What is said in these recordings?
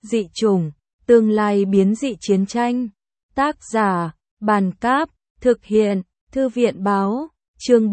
Dị chủng, tương lai biến dị chiến tranh. Tác giả, Bàn Cáp, thực hiện, Thư viện Báo, chương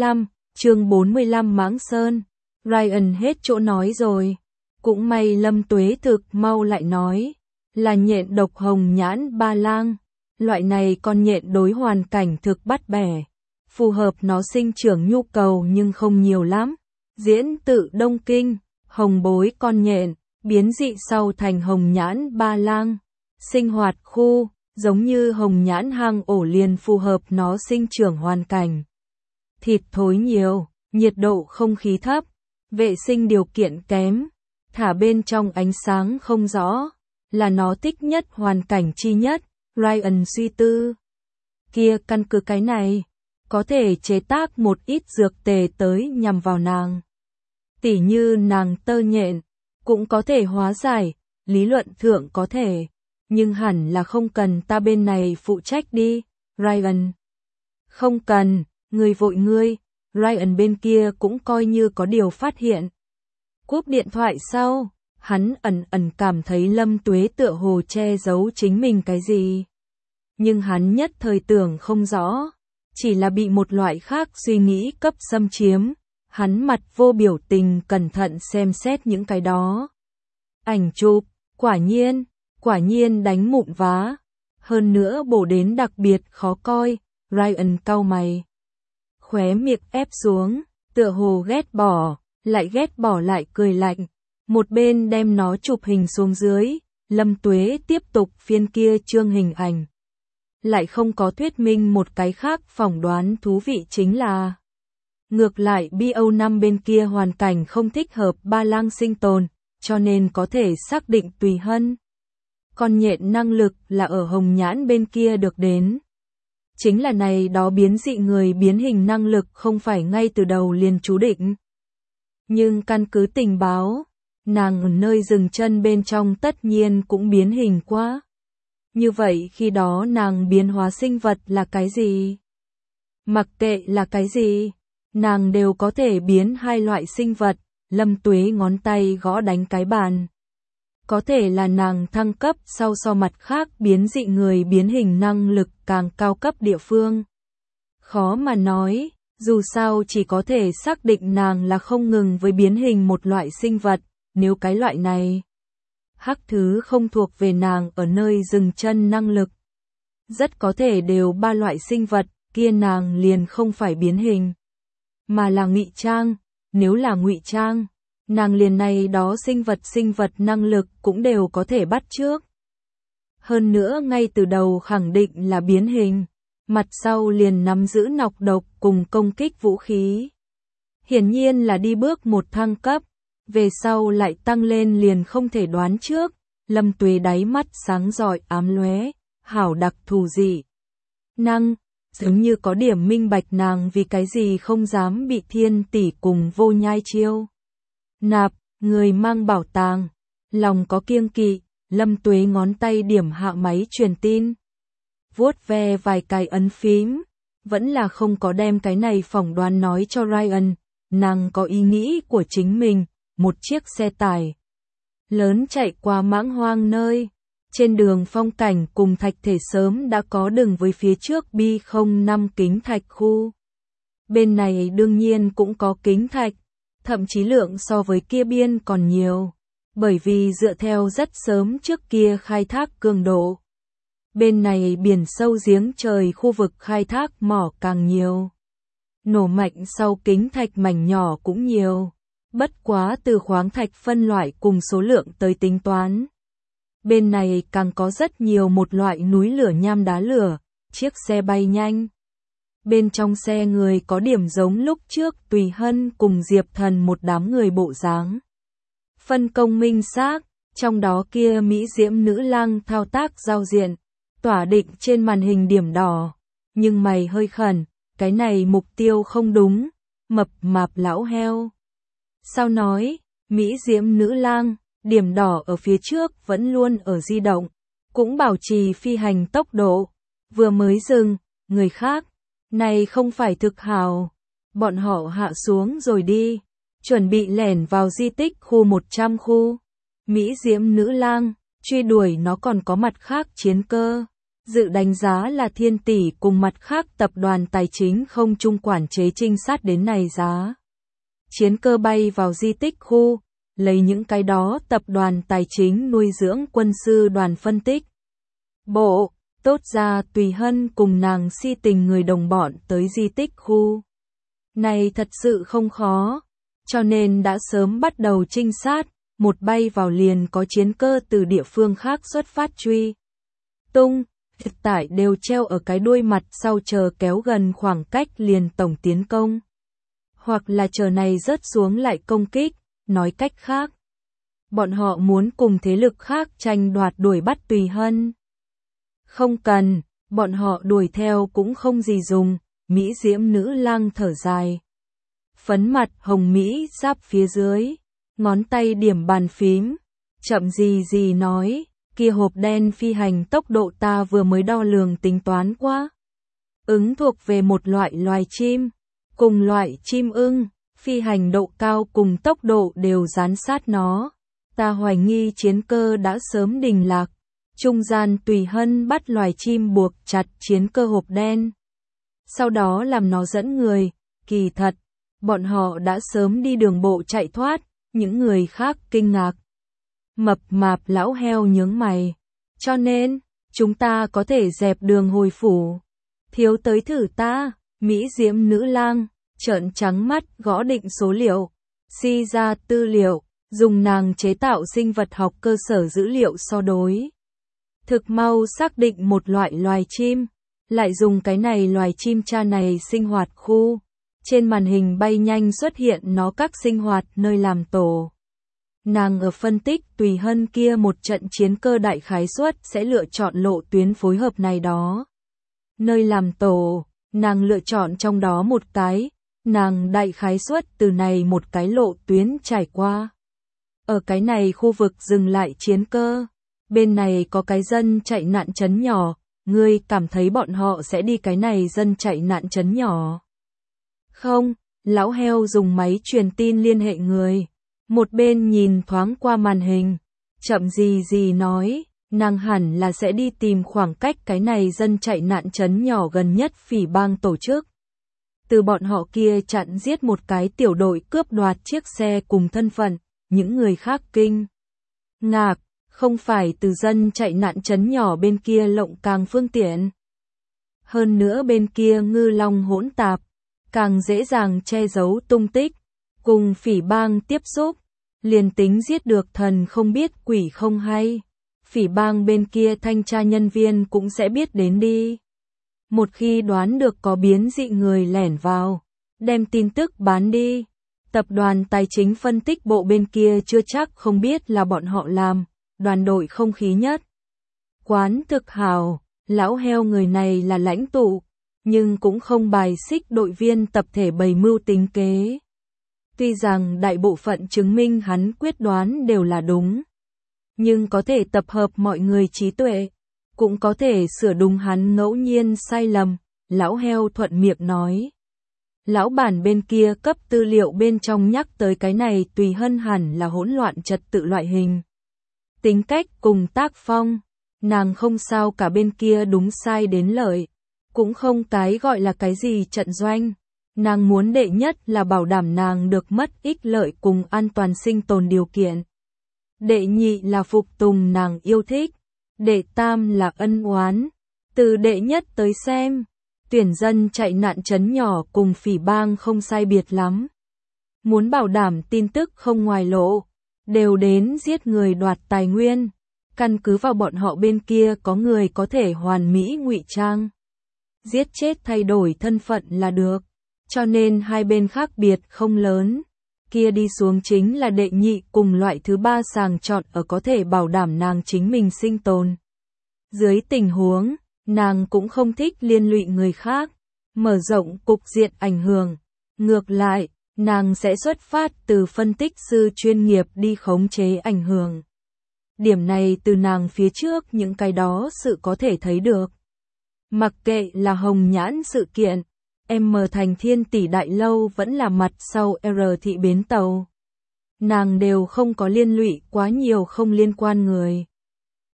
45 Mãng Sơn. Ryan hết chỗ nói rồi. Cũng may Lâm Tuế thực mau lại nói, là nhện độc hồng nhãn ba lang. Loại này con nhện đối hoàn cảnh thực bắt bẻ, phù hợp nó sinh trưởng nhu cầu nhưng không nhiều lắm. Diễn tự Đông Kinh, hồng bối con nhện, biến dị sau thành hồng nhãn ba lang. Sinh hoạt khu, giống như hồng nhãn hang ổ liền phù hợp nó sinh trưởng hoàn cảnh. Thịt thối nhiều, nhiệt độ không khí thấp, vệ sinh điều kiện kém, thả bên trong ánh sáng không rõ, là nó thích nhất hoàn cảnh chi nhất. Ryan suy tư. Kia căn cứ cái này, có thể chế tác một ít dược tề tới nhằm vào nàng. Tỉ như nàng tơ nhện, cũng có thể hóa giải, lý luận thượng có thể, nhưng hẳn là không cần ta bên này phụ trách đi, Ryan. Không cần, người vội ngươi, Ryan bên kia cũng coi như có điều phát hiện. Cúp điện thoại sau, hắn ẩn cảm thấy Lâm Tuế tựa hồ che giấu chính mình cái gì. Nhưng hắn nhất thời tưởng không rõ, chỉ là bị một loại khác suy nghĩ cấp xâm chiếm. Hắn mặt vô biểu tình cẩn thận xem xét những cái đó. Ảnh chụp, quả nhiên đánh mụn vá. Hơn nữa bổ đến đặc biệt khó coi, Ryan cau mày. Khóe miệng ép xuống, tựa hồ ghét bỏ lại cười lạnh. Một bên đem nó chụp hình xuống dưới, Lâm Tuế tiếp tục phiên kia chương hình ảnh. Lại không có thuyết minh một cái khác phỏng đoán thú vị chính là ngược lại BO5 bên kia hoàn cảnh không thích hợp ba lang sinh tồn, cho nên có thể xác định tùy hân. Con nhện năng lực là ở hồng nhãn bên kia được đến. Chính là này đó biến dị người biến hình năng lực không phải ngay từ đầu liền chú định. Nhưng căn cứ tình báo, nàng ở nơi dừng chân bên trong tất nhiên cũng biến hình quá. Như vậy khi đó nàng biến hóa sinh vật là cái gì? Mặc kệ là cái gì, nàng đều có thể biến hai loại sinh vật. Lâm Tuế ngón tay gõ đánh cái bàn. Có thể là nàng thăng cấp sau so mặt khác biến dị người biến hình năng lực càng cao cấp địa phương. Khó mà nói, dù sao chỉ có thể xác định nàng là không ngừng với biến hình một loại sinh vật, nếu cái loại này hắc thứ không thuộc về nàng ở nơi dừng chân năng lực. Rất có thể đều ba loại sinh vật, kia nàng liền không phải biến hình, mà là ngụy trang. Nếu là ngụy trang, nàng liền này đó sinh vật năng lực cũng đều có thể bắt chước. Hơn nữa ngay từ đầu khẳng định là biến hình, mặt sau liền nắm giữ nọc độc cùng công kích vũ khí. Hiển nhiên là đi bước một thăng cấp, về sau lại tăng lên liền không thể đoán trước. Lâm Tuế đáy mắt sáng rọi ám lóe, hảo đặc thù dị năng, giống như có điểm minh bạch nàng vì cái gì không dám bị Thiên tỷ cùng Vô Nhai chiêu nạp, người mang bảo tàng, lòng có kiêng kỵ. Lâm Tuế ngón tay điểm hạ máy truyền tin, vuốt ve vài cái ấn phím, vẫn là không có đem cái này phỏng đoán nói cho Ryan. Nàng có ý nghĩ của chính mình. Một chiếc xe tải lớn chạy qua mãng hoang nơi. Trên đường phong cảnh cùng thạch thể sớm đã có đường với phía trước B05 kính thạch khu. Bên này đương nhiên cũng có kính thạch, thậm chí lượng so với kia biên còn nhiều, bởi vì dựa theo rất sớm trước kia khai thác cường độ. Bên này biển sâu giếng trời khu vực khai thác mỏ càng nhiều. Nổ mạnh sau kính thạch mảnh nhỏ cũng nhiều. Bất quá từ khoáng thạch phân loại cùng số lượng tới tính toán. Bên này càng có rất nhiều một loại núi lửa nham đá lửa, chiếc xe bay nhanh. Bên trong xe người có điểm giống lúc trước Tùy Hân cùng Diệp Thần một đám người bộ dáng. Phân công minh xác, trong đó kia mỹ diễm nữ lang thao tác giao diện, tỏa định trên màn hình điểm đỏ. Nhưng mày hơi khẩn, cái này mục tiêu không đúng, mập mạp lão heo. Sao nói, mỹ diễm nữ lang, điểm đỏ ở phía trước vẫn luôn ở di động, cũng bảo trì phi hành tốc độ, vừa mới dừng, người khác, này không phải thực hào, bọn họ hạ xuống rồi đi, chuẩn bị lẻn vào di tích khu 100 khu. Mỹ diễm nữ lang, truy đuổi nó còn có mặt khác chiến cơ. Dự đánh giá là Thiên Tỷ cùng mặt khác tập đoàn tài chính không chung quản chế trinh sát đến này giá. Chiến cơ bay vào di tích khu, lấy những cái đó tập đoàn tài chính nuôi dưỡng quân sư đoàn phân tích. Bộ, tốt ra Tùy Hân cùng nàng si tình người đồng bọn tới di tích khu. Này thật sự không khó, cho nên đã sớm bắt đầu trinh sát, một bay vào liền có chiến cơ từ địa phương khác xuất phát truy tung, hiện tại đều treo ở cái đuôi mặt sau chờ kéo gần khoảng cách liền tổng tiến công. Hoặc là chờ này rớt xuống lại công kích, nói cách khác. Bọn họ muốn cùng thế lực khác tranh đoạt đuổi bắt Tùy Hân. Không cần, bọn họ đuổi theo cũng không gì dùng, Mỹ diễm nữ lang thở dài. Phấn mặt hồng Mỹ giáp phía dưới, ngón tay điểm bàn phím, chậm gì nói, kia hộp đen phi hành tốc độ ta vừa mới đo lường tính toán quá. Ứng thuộc về một loại loài chim, cùng loại chim ưng, phi hành độ cao cùng tốc độ đều dán sát nó. Ta hoài nghi chiến cơ đã sớm đình lạc. Trung gian Tùy Hân bắt loài chim buộc chặt chiến cơ hộp đen. Sau đó làm nó dẫn người, kỳ thật, bọn họ đã sớm đi đường bộ chạy thoát, những người khác kinh ngạc. Mập mạp lão heo nhướng mày, cho nên, chúng ta có thể dẹp đường hồi phủ. Thiếu tới thử ta, Mỹ diễm nữ lang, trợn trắng mắt gõ định số liệu, si ra tư liệu, dùng nàng chế tạo sinh vật học cơ sở dữ liệu so đối. Thực mau xác định một loại loài chim, lại dùng cái này loài chim cha này sinh hoạt khu. Trên màn hình bay nhanh xuất hiện nó các sinh hoạt nơi làm tổ. Nàng ở phân tích Tùy Hân kia một trận chiến cơ đại khái suất sẽ lựa chọn lộ tuyến phối hợp này đó. Nơi làm tổ, nàng lựa chọn trong đó một cái, nàng đại khái suất từ này một cái lộ tuyến trải qua. Ở cái này khu vực dừng lại chiến cơ, bên này có cái dân chạy nạn trấn nhỏ, ngươi cảm thấy bọn họ sẽ đi cái này dân chạy nạn trấn nhỏ. Không, lão heo dùng máy truyền tin liên hệ người. Một bên nhìn thoáng qua màn hình, chậm gì nói, nàng hẳn là sẽ đi tìm khoảng cách cái này dân chạy nạn trấn nhỏ gần nhất phỉ bang tổ chức. Từ bọn họ kia chặn giết một cái tiểu đội cướp đoạt chiếc xe cùng thân phận, những người khác kinh ngạc, không phải từ dân chạy nạn trấn nhỏ bên kia lộng càng phương tiện. Hơn nữa bên kia ngư long hỗn tạp, càng dễ dàng che giấu tung tích, cùng phỉ bang tiếp xúc, liền tính giết được thần không biết quỷ không hay, phỉ bang bên kia thanh tra nhân viên cũng sẽ biết đến đi. Một khi đoán được có biến dị người lẻn vào, đem tin tức bán đi, tập đoàn tài chính phân tích bộ bên kia chưa chắc không biết là bọn họ làm, đoàn đội không khí nhất. Quán thực hào, lão heo người này là lãnh tụ, nhưng cũng không bài xích đội viên tập thể bày mưu tính kế. Tuy rằng đại bộ phận chứng minh hắn quyết đoán đều là đúng, nhưng có thể tập hợp mọi người trí tuệ, cũng có thể sửa đúng hắn ngẫu nhiên sai lầm, lão heo thuận miệng nói. Lão bản bên kia cấp tư liệu bên trong nhắc tới cái này Tùy Hân hẳn là hỗn loạn trật tự loại hình. Tính cách cùng tác phong, nàng không sao cả bên kia đúng sai đến lợi, cũng không cái gọi là cái gì trận doanh. Nàng muốn đệ nhất là bảo đảm nàng được mất ích lợi cùng an toàn sinh tồn điều kiện. Đệ nhị là phục tùng nàng yêu thích. Đệ tam là ân oán. Từ đệ nhất tới xem, tuyển dân chạy nạn trấn nhỏ cùng phỉ bang không sai biệt lắm. Muốn bảo đảm tin tức không ngoài lộ, đều đến giết người đoạt tài nguyên. Căn cứ vào bọn họ bên kia có người có thể hoàn mỹ ngụy trang. Giết chết thay đổi thân phận là được. Cho nên hai bên khác biệt không lớn, kia đi xuống chính là đệ nhị cùng loại thứ ba sàng chọn ở có thể bảo đảm nàng chính mình sinh tồn. Dưới tình huống, nàng cũng không thích liên lụy người khác, mở rộng cục diện ảnh hưởng. Ngược lại, nàng sẽ xuất phát từ phân tích sư chuyên nghiệp đi khống chế ảnh hưởng. Điểm này từ nàng phía trước những cái đó sự có thể thấy được. Mặc kệ là hồng nhãn sự kiện, M thành Thiên Tỷ đại lâu vẫn là mặt sau R thị bến tàu. Nàng đều không có liên lụy quá nhiều không liên quan người.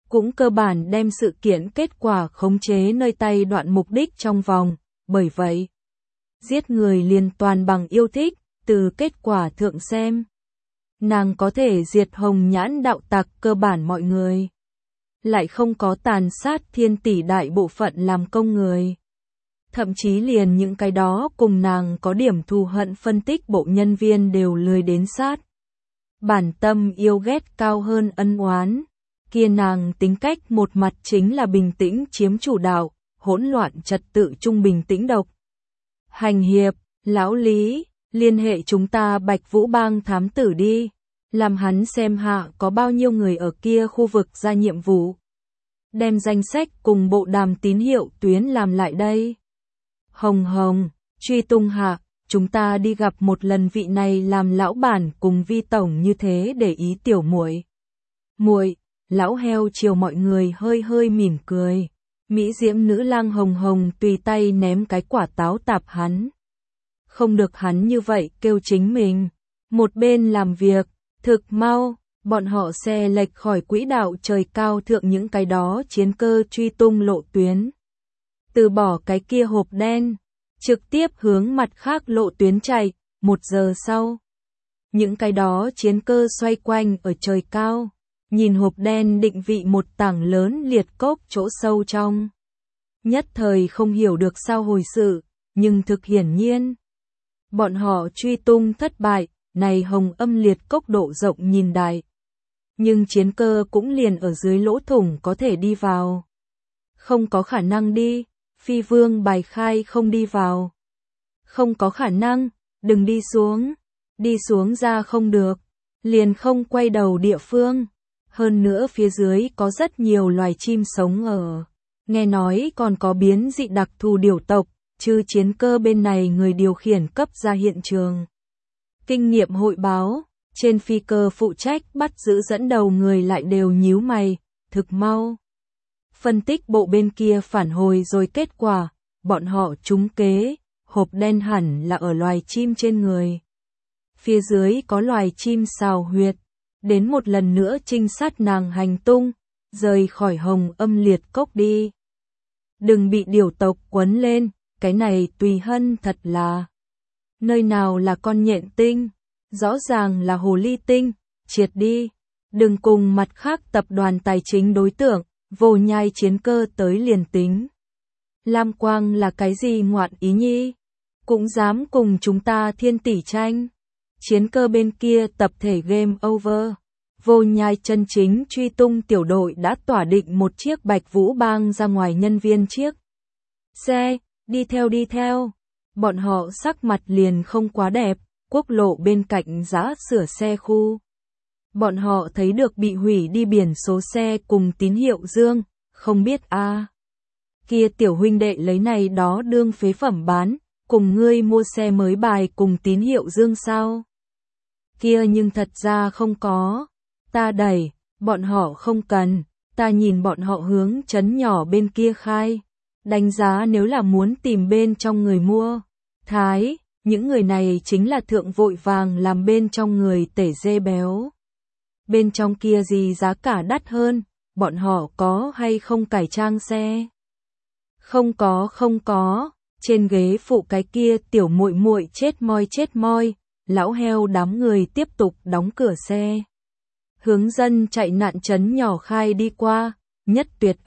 cũng cơ bản đem sự kiện kết quả khống chế nơi tay đoạn mục đích trong vòng, bởi vậy, giết người liền toàn bằng yêu thích, từ kết quả thượng xem. Nàng có thể diệt hồng nhãn đạo tặc cơ bản mọi người, lại không có tàn sát thiên tỷ đại bộ phận làm công người. Thậm chí liền những cái đó cùng nàng có điểm thù hận phân tích bộ nhân viên đều lười đến sát. Bản tâm yêu ghét cao hơn ân oán. Kia nàng tính cách một mặt chính là bình tĩnh chiếm chủ đạo, hỗn loạn trật tự trung bình tĩnh độc. Hành hiệp, lão Lý, liên hệ chúng ta Bạch Vũ Bang thám tử đi, làm hắn xem hạ có bao nhiêu người ở kia khu vực ra nhiệm vụ. Đem danh sách cùng bộ đàm tín hiệu tuyến làm lại đây. Hồng Hồng, truy tung hạ, chúng ta đi gặp một lần vị này làm lão bản cùng Vi tổng như thế để ý tiểu muội. Muội, lão heo chiều mọi người hơi hơi mỉm cười. Mỹ diễm nữ lang Hồng Hồng tùy tay ném cái quả táo tạp hắn. Không được hắn như vậy kêu chính mình. Một bên làm việc, thực mau, bọn họ xe lệch khỏi quỹ đạo trời cao thượng những cái đó chiến cơ truy tung lộ tuyến. Từ bỏ cái kia hộp đen, trực tiếp hướng mặt khác lộ tuyến chạy, 1 giờ sau. Những cái đó chiến cơ xoay quanh ở trời cao, nhìn hộp đen định vị một tảng lớn liệt cốc chỗ sâu trong. Nhất thời không hiểu được sao hồi sự, nhưng thực hiển nhiên. Bọn họ truy tung thất bại, này hồng âm liệt cốc độ rộng nhìn đại. Nhưng chiến cơ cũng liền ở dưới lỗ thủng có thể đi vào. Không có khả năng đi, Phi Vương bài khai không đi vào. Không có khả năng, đừng đi xuống ra không được, liền không quay đầu địa phương. Hơn nữa phía dưới có rất nhiều loài chim sống ở. Nghe nói còn có biến dị đặc thù điểu tộc, chứ chiến cơ bên này người điều khiển cấp ra hiện trường. Kinh nghiệm hội báo, trên phi cơ phụ trách bắt giữ dẫn đầu người lại đều nhíu mày, thực mau. Phân tích bộ bên kia phản hồi rồi kết quả, bọn họ trúng kế, hộp đen hẳn là ở loài chim trên người. Phía dưới có loài chim xào huyệt, đến một lần nữa trinh sát nàng hành tung, rời khỏi hồng âm liệt cốc đi. Đừng bị điểu tộc quấn lên, cái này tùy hân thật là. Nơi nào là con nhện tinh, rõ ràng là hồ ly tinh, triệt đi. Đừng cùng mặt khác tập đoàn tài chính đối tượng, vô nhai chiến cơ tới liền tính. Lam Quang là cái gì ngoạn ý nhi? Cũng dám cùng chúng ta thiên tỷ tranh. Chiến cơ bên kia tập thể game over. Vô nhai chân chính truy tung tiểu đội đã tỏa định một chiếc Bạch Vũ Bang ra ngoài nhân viên chiếc xe, đi theo. Bọn họ sắc mặt liền không quá đẹp, quốc lộ bên cạnh giá sửa xe khu. Bọn họ thấy được bị hủy đi biển số xe cùng tín hiệu dương, không biết kia tiểu huynh đệ lấy này đó đương phế phẩm bán, cùng ngươi mua xe mới bài cùng tín hiệu dương sao? Kia nhưng thật ra không có. Ta đẩy, bọn họ không cần, ta nhìn bọn họ hướng trấn nhỏ bên kia khai. Đánh giá nếu là muốn tìm bên trong người mua. Những người này chính là thượng vội vàng làm bên trong người tể dê béo. Bên trong kia gì giá cả đắt hơn, bọn họ có hay không cải trang xe? Không có, trên ghế phụ cái kia tiểu muội muội chết moi, lão heo đám người tiếp tục đóng cửa xe. Hướng dân chạy nạn trấn nhỏ khai đi qua, nhất tuyệt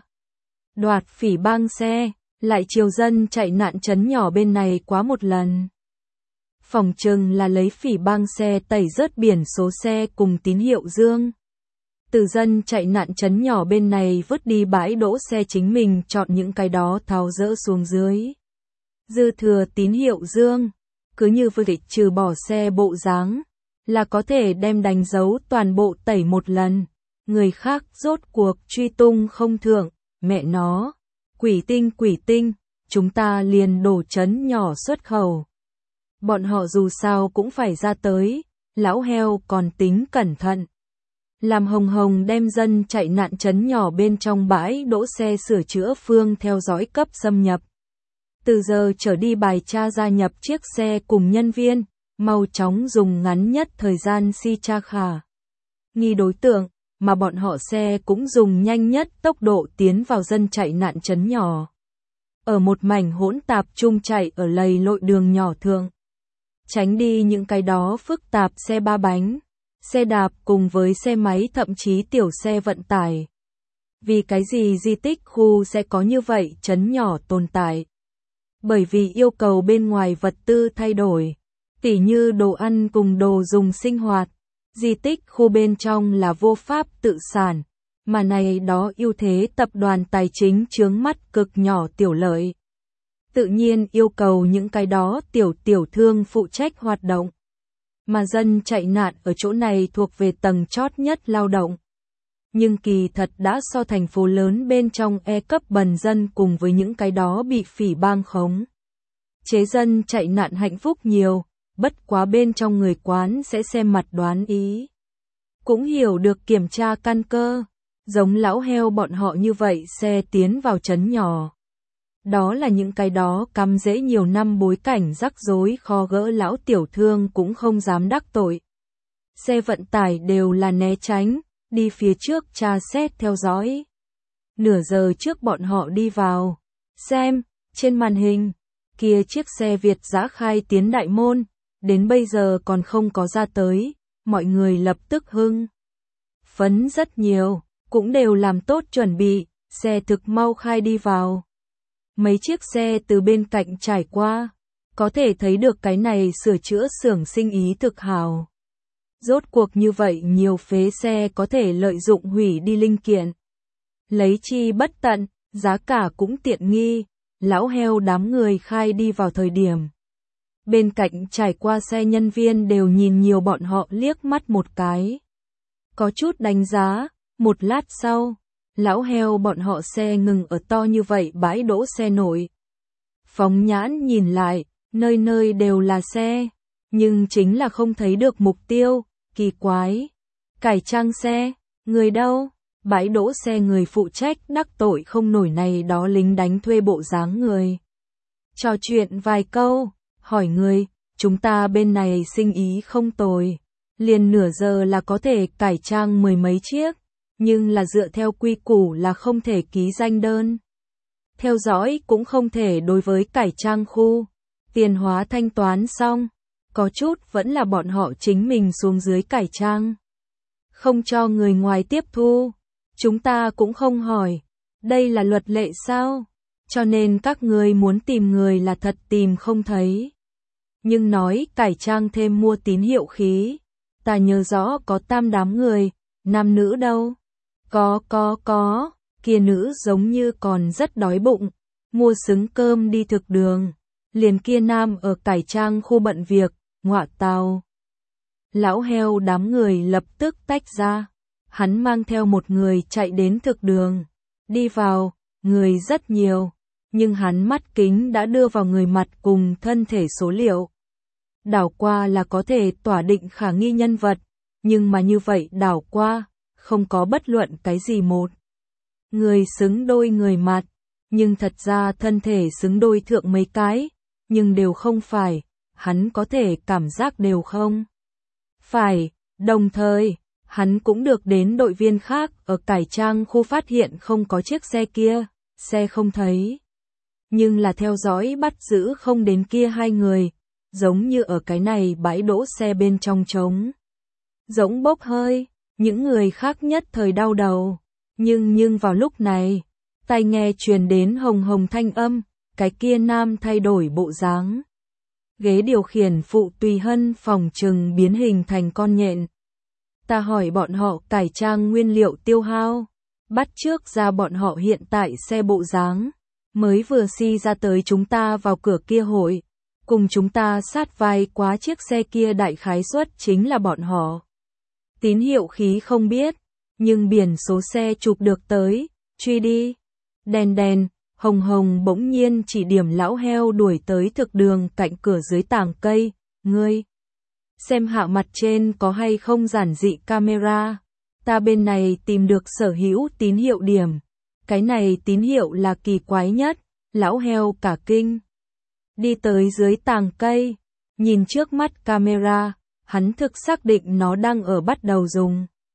đoạt phỉ bang xe, lại chiều dân chạy nạn trấn nhỏ bên này quá một lần. Phòng trừng là lấy phỉ bang xe tẩy rớt biển số xe cùng tín hiệu dương. Từ dân chạy nạn trấn nhỏ bên này vứt đi bãi đỗ xe chính mình chọn những cái đó tháo dỡ xuống dưới. Dư thừa tín hiệu dương, cứ như vậy trừ bỏ xe bộ dáng, là có thể đem đánh dấu toàn bộ tẩy một lần. Người khác rốt cuộc truy tung không thượng, mẹ nó. Quỷ tinh, chúng ta liền đổ trấn nhỏ xuất khẩu. Bọn họ dù sao cũng phải ra tới, lão heo còn tính cẩn thận. Làm Hồng Hồng đem dân chạy nạn trấn nhỏ bên trong bãi đỗ xe sửa chữa phương theo dõi cấp xâm nhập. Từ giờ trở đi bài tra gia nhập chiếc xe cùng nhân viên, mau chóng dùng ngắn nhất thời gian si tra khả nghi đối tượng, mà bọn họ xe cũng dùng nhanh nhất tốc độ tiến vào dân chạy nạn trấn nhỏ. Ở một mảnh hỗn tạp chung chạy ở lầy lội đường nhỏ thượng. Tránh đi những cái đó phức tạp xe ba bánh, xe đạp cùng với xe máy thậm chí tiểu xe vận tải. Vì cái gì di tích khu sẽ có như vậy trấn nhỏ tồn tại? Bởi vì yêu cầu bên ngoài vật tư thay đổi, tỉ như đồ ăn cùng đồ dùng sinh hoạt, di tích khu bên trong là vô pháp tự sản, mà này đó ưu thế tập đoàn tài chính chướng mắt cực nhỏ tiểu lợi. Tự nhiên yêu cầu những cái đó tiểu thương phụ trách hoạt động. Mà dân chạy nạn ở chỗ này thuộc về tầng chót nhất lao động. Nhưng kỳ thật đã so thành phố lớn bên trong cấp bần dân cùng với những cái đó bị phỉ bang khống. Chế dân chạy nạn hạnh phúc nhiều, bất quá bên trong người quán sẽ xem mặt đoán ý. Cũng hiểu được kiểm tra căn cơ, giống lão heo bọn họ như vậy xe tiến vào trấn nhỏ. Đó là những cái đó cắm rễ nhiều năm bối cảnh rắc rối khó gỡ lão tiểu thương cũng không dám đắc tội. Xe vận tải đều là né tránh, đi phía trước tra xét theo dõi. Nửa giờ trước bọn họ đi vào, xem, trên màn hình, kia chiếc xe Việt dã khai tiến đại môn, đến bây giờ còn không có ra tới, mọi người lập tức hưng phấn rất nhiều, cũng đều làm tốt chuẩn bị, xe thực mau khai đi vào. Mấy chiếc xe từ bên cạnh trải qua, có thể thấy được cái này sửa chữa xưởng sinh ý thực hào. Rốt cuộc như vậy nhiều phế xe có thể lợi dụng hủy đi linh kiện. Lấy chi bất tận, giá cả cũng tiện nghi, lão heo đám người khai đi vào thời điểm. Bên cạnh trải qua xe nhân viên đều nhìn nhiều bọn họ liếc mắt một cái. Có chút đánh giá, một lát sau, lão heo bọn họ xe ngừng ở to như vậy bãi đỗ xe nổi. Phóng nhãn nhìn lại, nơi nơi đều là xe, nhưng chính là không thấy được mục tiêu, kỳ quái. Cải trang xe, người đâu? Bãi đỗ xe người phụ trách đắc tội không nổi này đó lính đánh thuê bộ dáng người. Trò chuyện vài câu, hỏi người, chúng ta bên này sinh ý không tồi. Liền nửa giờ là có thể cải trang mười mấy chiếc, nhưng là dựa theo quy củ là không thể ký danh đơn. Theo dõi cũng không thể đối với cải trang khu. Tiền hóa thanh toán xong, có chút vẫn là bọn họ chính mình xuống dưới cải trang. Không cho người ngoài tiếp thu. Chúng ta cũng không hỏi, đây là luật lệ sao? Cho nên các người muốn tìm người là thật tìm không thấy. Nhưng nói cải trang thêm mua tín hiệu khí, ta nhớ rõ có tam đám người, nam nữ đâu? Có, kia nữ giống như còn rất đói bụng, mua xứng cơm đi thực đường, liền kia nam ở cải trang khu bận việc, ngọa tào. Lão heo đám người lập tức tách ra. Hắn mang theo một người chạy đến thực đường, đi vào, người rất nhiều, nhưng hắn mắt kính đã đưa vào người mặt cùng thân thể số liệu. Đảo qua là có thể tỏa định khả nghi nhân vật, nhưng mà như vậy đảo qua, không có bất luận cái gì một. Người xứng đôi người mặt, nhưng thật ra thân thể xứng đôi thượng mấy cái, nhưng đều không phải, hắn có thể cảm giác đều không phải, đồng thời. Hắn cũng được đến đội viên khác ở cải trang khu phát hiện không có chiếc xe kia, xe không thấy. Nhưng là theo dõi bắt giữ không đến kia hai người, giống như ở cái này bãi đỗ xe bên trong trống. Giống bốc hơi, những người khác nhất thời đau đầu. Nhưng vào lúc này, tai nghe truyền đến hồng hồng thanh âm, cái kia nam thay đổi bộ dáng. Ghế điều khiển phụ tùy hân phòng trừng biến hình thành con nhện. Ta hỏi bọn họ cải trang nguyên liệu tiêu hao, bắt trước ra bọn họ hiện tại xe bộ dáng, mới vừa ra tới chúng ta vào cửa kia hội, cùng chúng ta sát vai quá chiếc xe kia đại khái suất chính là bọn họ. Tín hiệu khí không biết, nhưng biển số xe chụp được tới, truy đi. Đèn, hồng hồng bỗng nhiên chỉ điểm lão heo đuổi tới thực đường cạnh cửa dưới tàng cây, ngươi. Xem hạ mặt trên có hay không giản dị camera. Ta bên này tìm được sở hữu tín hiệu điểm. Cái này tín hiệu là kỳ quái nhất, lão heo cả kinh. Đi tới dưới tàng cây, nhìn trước mắt camera, hắn thực xác định nó đang ở bắt đầu dùng.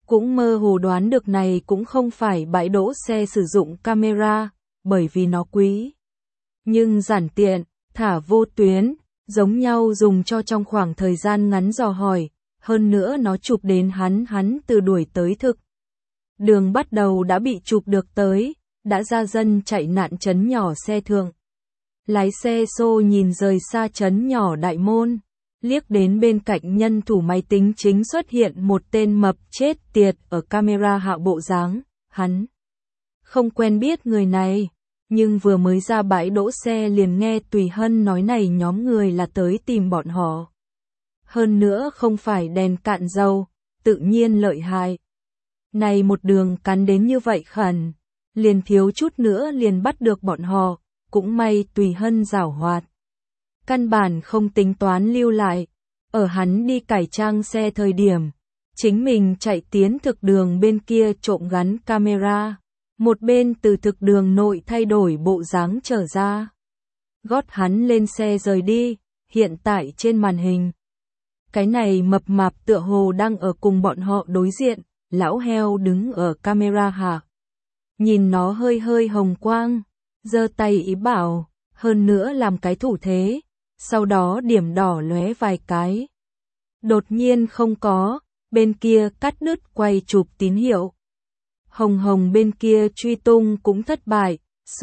cũng mơ hồ đoán được này cũng không phải bãi đỗ xe sử dụng camera, bởi vì nó quý. Nhưng giản tiện, thả vô tuyến, giống nhau dùng cho trong khoảng thời gian ngắn dò hỏi, hơn nữa nó chụp đến hắn từ đuổi tới thực. Đường bắt đầu đã bị chụp được tới, đã ra dân chạy nạn trấn nhỏ xe thượng. Lái xe xô nhìn rời xa trấn nhỏ đại môn, liếc đến bên cạnh nhân thủ máy tính chính xuất hiện một tên mập chết tiệt ở camera hạ bộ dáng, hắn không quen biết người này, nhưng vừa mới ra bãi đỗ xe liền nghe Tùy Hân nói này nhóm người là tới tìm bọn họ. Hơn nữa không phải đèn cạn dầu, tự nhiên lợi hại. Này một đường cắn đến như vậy khẩn, liền thiếu chút nữa liền bắt được bọn họ, cũng may Tùy Hân giảo hoạt. Căn bản không tính toán lưu lại, ở hắn đi cải trang xe thời điểm, chính mình chạy tiến thực đường bên kia trộm gắn camera, một bên từ thực đường nội thay đổi bộ dáng trở ra. Gót hắn lên xe rời đi, hiện tại trên màn hình. Cái này mập mạp tựa hồ đang ở cùng bọn họ đối diện, lão heo đứng ở camera hạ. Nhìn nó hơi hơi hồng quang, giơ tay ý bảo, hơn nữa làm cái thủ thế, sau đó điểm đỏ lóe vài cái. Đột nhiên không có, bên kia cắt đứt quay chụp tín hiệu. Hồng hồng bên kia truy tung cũng thất bại,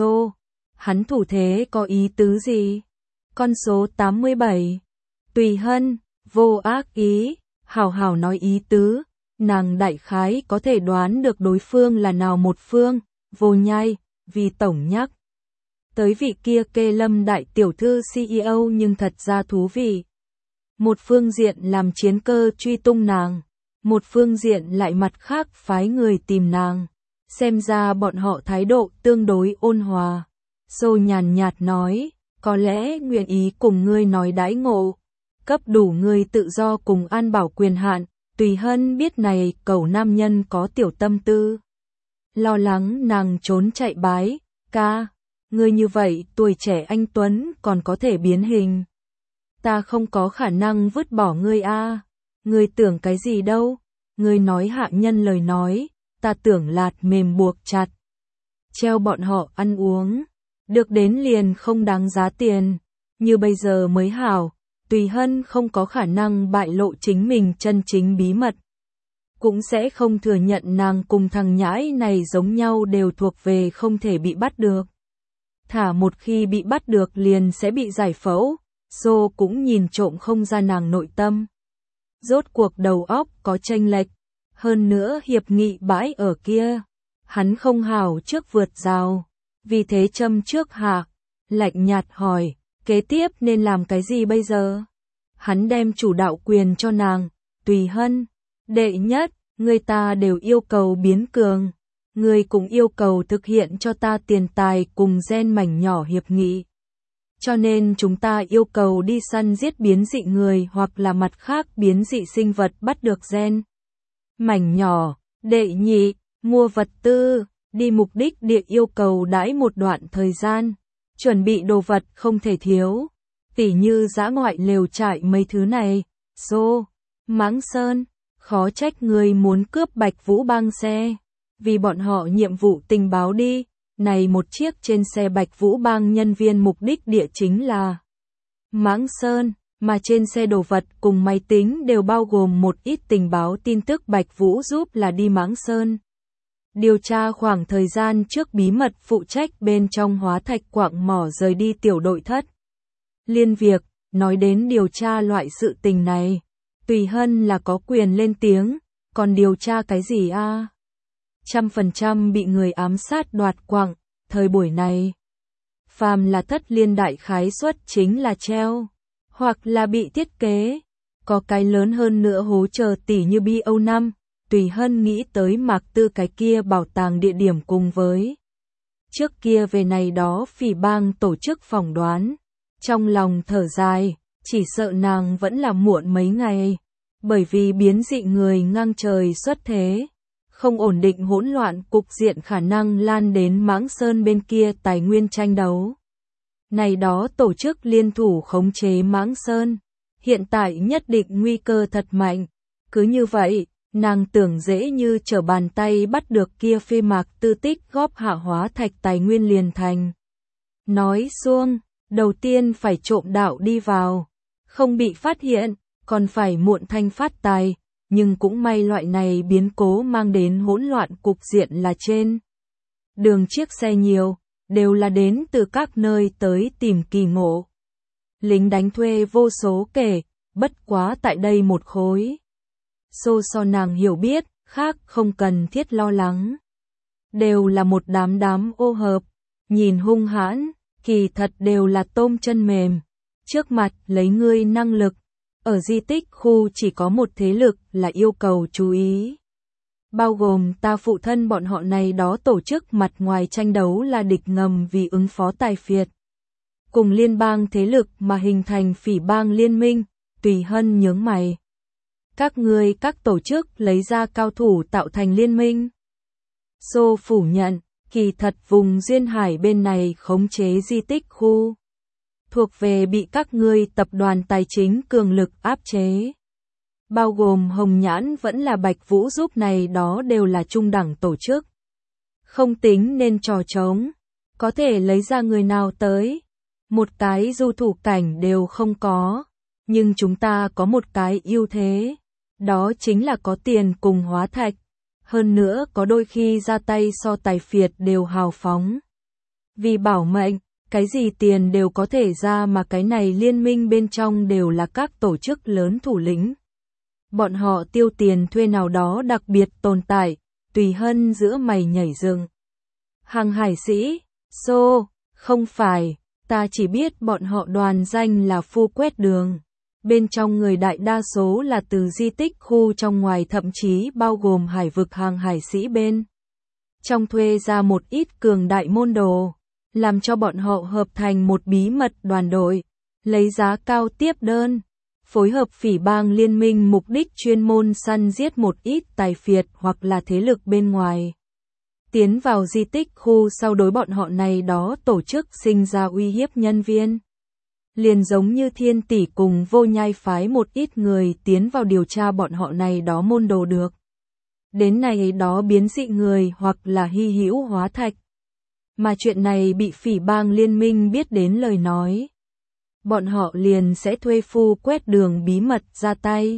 hắn thủ thế có ý tứ gì? Con số 87. Tùy Hân, vô ác ý, hảo hảo nói ý tứ, nàng đại khái có thể đoán được đối phương là nào một phương, Vô Nhai, vì tổng nhắc. Tới vị kia Kê Lâm đại tiểu thư CEO nhưng thật ra thú vị. Một phương diện làm chiến cơ truy tung nàng, một phương diện lại mặt khác phái người tìm nàng. Xem ra bọn họ thái độ tương đối ôn hòa. Nhàn nhạt nói, có lẽ nguyện ý cùng ngươi nói đãi ngộ, cấp đủ ngươi tự do cùng an bảo quyền hạn. Tùy Hân biết này cẩu nam nhân có tiểu tâm tư. Lo lắng nàng trốn chạy bái, ca, ngươi như vậy tuổi trẻ anh Tuấn còn có thể biến hình. Ta không có khả năng vứt bỏ ngươi a. Ngươi tưởng cái gì đâu, ngươi nói hạ nhân lời nói, ta tưởng lạt mềm buộc chặt. Treo bọn họ ăn uống, được đến liền không đáng giá tiền, như bây giờ mới hảo. Tùy Hân không có khả năng bại lộ chính mình chân chính bí mật. Cũng sẽ không thừa nhận nàng cùng thằng nhãi này giống nhau đều thuộc về không thể bị bắt được. Thả một khi bị bắt được liền sẽ bị giải phẫu, cũng nhìn trộm không ra nàng nội tâm. Rốt cuộc đầu óc có chênh lệch, hơn nữa hiệp nghị bãi ở kia. Hắn không hảo trước vượt rào, vì thế châm trước hạ, lạnh nhạt hỏi. Kế tiếp nên làm cái gì bây giờ? Hắn đem chủ đạo quyền cho nàng, Tùy Hân. Đệ nhất, người ta đều yêu cầu biến cường. Người cũng yêu cầu thực hiện cho ta tiền tài cùng gen mảnh nhỏ hiệp nghị. Cho nên chúng ta yêu cầu đi săn giết biến dị người hoặc là mặt khác biến dị sinh vật bắt được gen mảnh nhỏ. Đệ nhị, mua vật tư, đi mục đích địa yêu cầu đãi một đoạn thời gian. Chuẩn bị đồ vật không thể thiếu, tỉ như dã ngoại lều trại mấy thứ này. Mãng Sơn, khó trách người muốn cướp Bạch Vũ Bang xe, vì bọn họ nhiệm vụ tình báo đi. Này một chiếc trên xe Bạch Vũ Bang nhân viên mục đích địa chính là Mãng Sơn, mà trên xe đồ vật cùng máy tính đều bao gồm một ít tình báo tin tức Bạch Vũ giúp là đi Mãng Sơn. Điều tra khoảng thời gian trước bí mật phụ trách bên trong hóa thạch quặng mỏ rời đi tiểu đội thất. Liên việc, nói đến điều tra loại sự tình này, Tùy Hân là có quyền lên tiếng, còn điều tra cái gì a? 100% bị người ám sát đoạt quặng, thời buổi này. Phàm là thất liên đại khái suất chính là treo, hoặc là bị thiết kế, có cái lớn hơn nữa hố chờ tỷ như BO5. Tùy Hân nghĩ tới Mạc Tư cái kia bảo tàng địa điểm cùng với trước kia về này đó phỉ bang tổ chức phỏng đoán. Trong lòng thở dài, chỉ sợ nàng vẫn là muộn mấy ngày, bởi vì biến dị người ngang trời xuất thế, không ổn định hỗn loạn cục diện khả năng lan đến Mãng Sơn bên kia tài nguyên tranh đấu. Này đó tổ chức liên thủ khống chế Mãng Sơn, hiện tại nhất định nguy cơ thật mạnh, cứ như vậy. Nàng tưởng dễ như trở bàn tay bắt được kia phê mạc tư tích góp hạ hóa thạch tài nguyên liền thành. Nói xuông, đầu tiên phải trộm đạo đi vào, không bị phát hiện, còn phải muộn thanh phát tài, nhưng cũng may loại này biến cố mang đến hỗn loạn cục diện là trên. Đường chiếc xe nhiều, đều là đến từ các nơi tới tìm kỳ ngộ. Lính đánh thuê vô số kể, bất quá tại đây một khối. Xô so nàng hiểu biết, khác không cần thiết lo lắng. Đều là một đám ô hợp, nhìn hung hãn, kỳ thật đều là tôm chân mềm. Trước mặt lấy ngươi năng lực, ở di tích khu chỉ có một thế lực là yêu cầu chú ý. Bao gồm ta phụ thân bọn họ này đó tổ chức mặt ngoài tranh đấu là địch ngầm vì ứng phó tài phiệt. Cùng liên bang thế lực mà hình thành phỉ bang liên minh, Tùy Hân nhướng mày. Các ngươi các tổ chức lấy ra cao thủ tạo thành liên minh. Xô phủ nhận, kỳ thật vùng duyên hải bên này khống chế di tích khu. Thuộc về bị các ngươi tập đoàn tài chính cường lực áp chế. Bao gồm Hồng Nhãn vẫn là Bạch Vũ giúp này đó đều là trung đẳng tổ chức. Không tính nên trò trống, có thể lấy ra người nào tới. Một cái du thủ cảnh đều không có, nhưng chúng ta có một cái ưu thế. Đó chính là có tiền cùng hóa thạch, hơn nữa có đôi khi ra tay so tài phiệt đều hào phóng. Vì bảo mệnh, cái gì tiền đều có thể ra mà cái này liên minh bên trong đều là các tổ chức lớn thủ lĩnh. Bọn họ tiêu tiền thuê nào đó đặc biệt tồn tại, Tùy Hân giữa mày nhảy dựng. Hàng hải sĩ, xô, không phải, ta chỉ biết bọn họ đoàn danh là Phu Quét Đường. Bên trong người đại đa số là từ di tích khu trong ngoài thậm chí bao gồm hải vực hàng hải sĩ bên. Trong thuê ra một ít cường đại môn đồ, làm cho bọn họ hợp thành một bí mật đoàn đội, lấy giá cao tiếp đơn, phối hợp phỉ bang liên minh mục đích chuyên môn săn giết một ít tài phiệt hoặc là thế lực bên ngoài. Tiến vào di tích khu sau đối bọn họ này đó tổ chức sinh ra uy hiếp nhân viên. Liền giống như Thiên Tỷ cùng Vô Nhai phái một ít người tiến vào điều tra bọn họ này đó môn đồ được. Đến này đó biến dị người hoặc là hy hữu hóa thạch. Mà chuyện này bị phỉ bang liên minh biết đến lời nói. Bọn họ liền sẽ thuê Phu Quét Đường bí mật ra tay.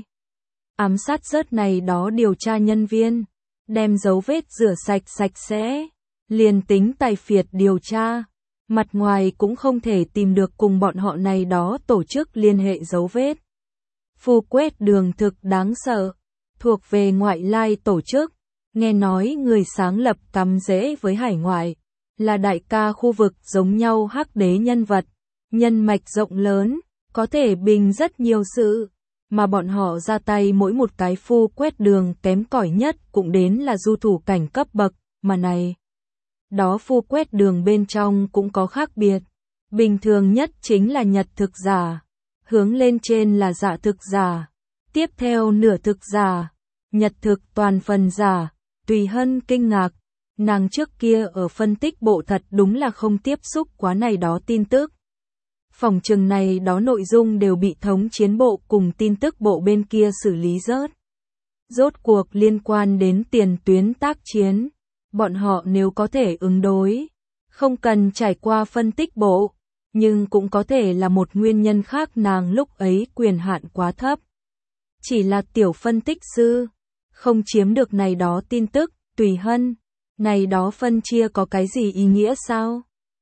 Ám sát rớt này đó điều tra nhân viên. Đem dấu vết rửa sạch sẽ. Liền tính tài phiệt điều tra. Mặt ngoài cũng không thể tìm được cùng bọn họ này đó tổ chức liên hệ dấu vết. Phu Quét Đường thực đáng sợ. Thuộc về ngoại lai tổ chức. Nghe nói người sáng lập cắm rễ với hải ngoại. Là đại ca khu vực giống nhau hắc đế nhân vật. Nhân mạch rộng lớn. Có thể bình rất nhiều sự. Mà bọn họ ra tay mỗi một cái Phu Quét Đường kém cỏi nhất cũng đến là du thủ cảnh cấp bậc. Mà này. Đó Phu Quét Đường bên trong cũng có khác biệt. Bình thường nhất chính là nhật thực giả. Hướng lên trên là dạ thực giả. Tiếp theo nửa thực giả. Nhật thực toàn phần giả. Tùy Hân kinh ngạc. Nàng trước kia ở phân tích bộ thật đúng là không tiếp xúc quá này đó tin tức. Phòng trừng này đó nội dung đều bị thống chiến bộ cùng tin tức bộ bên kia xử lý rớt. Rốt cuộc liên quan đến tiền tuyến tác chiến. Bọn họ nếu có thể ứng đối, không cần trải qua phân tích bộ, nhưng cũng có thể là một nguyên nhân khác nàng lúc ấy quyền hạn quá thấp. Chỉ là tiểu phân tích sư, không chiếm được này đó tin tức, Tùy Hân, này đó phân chia có cái gì ý nghĩa sao?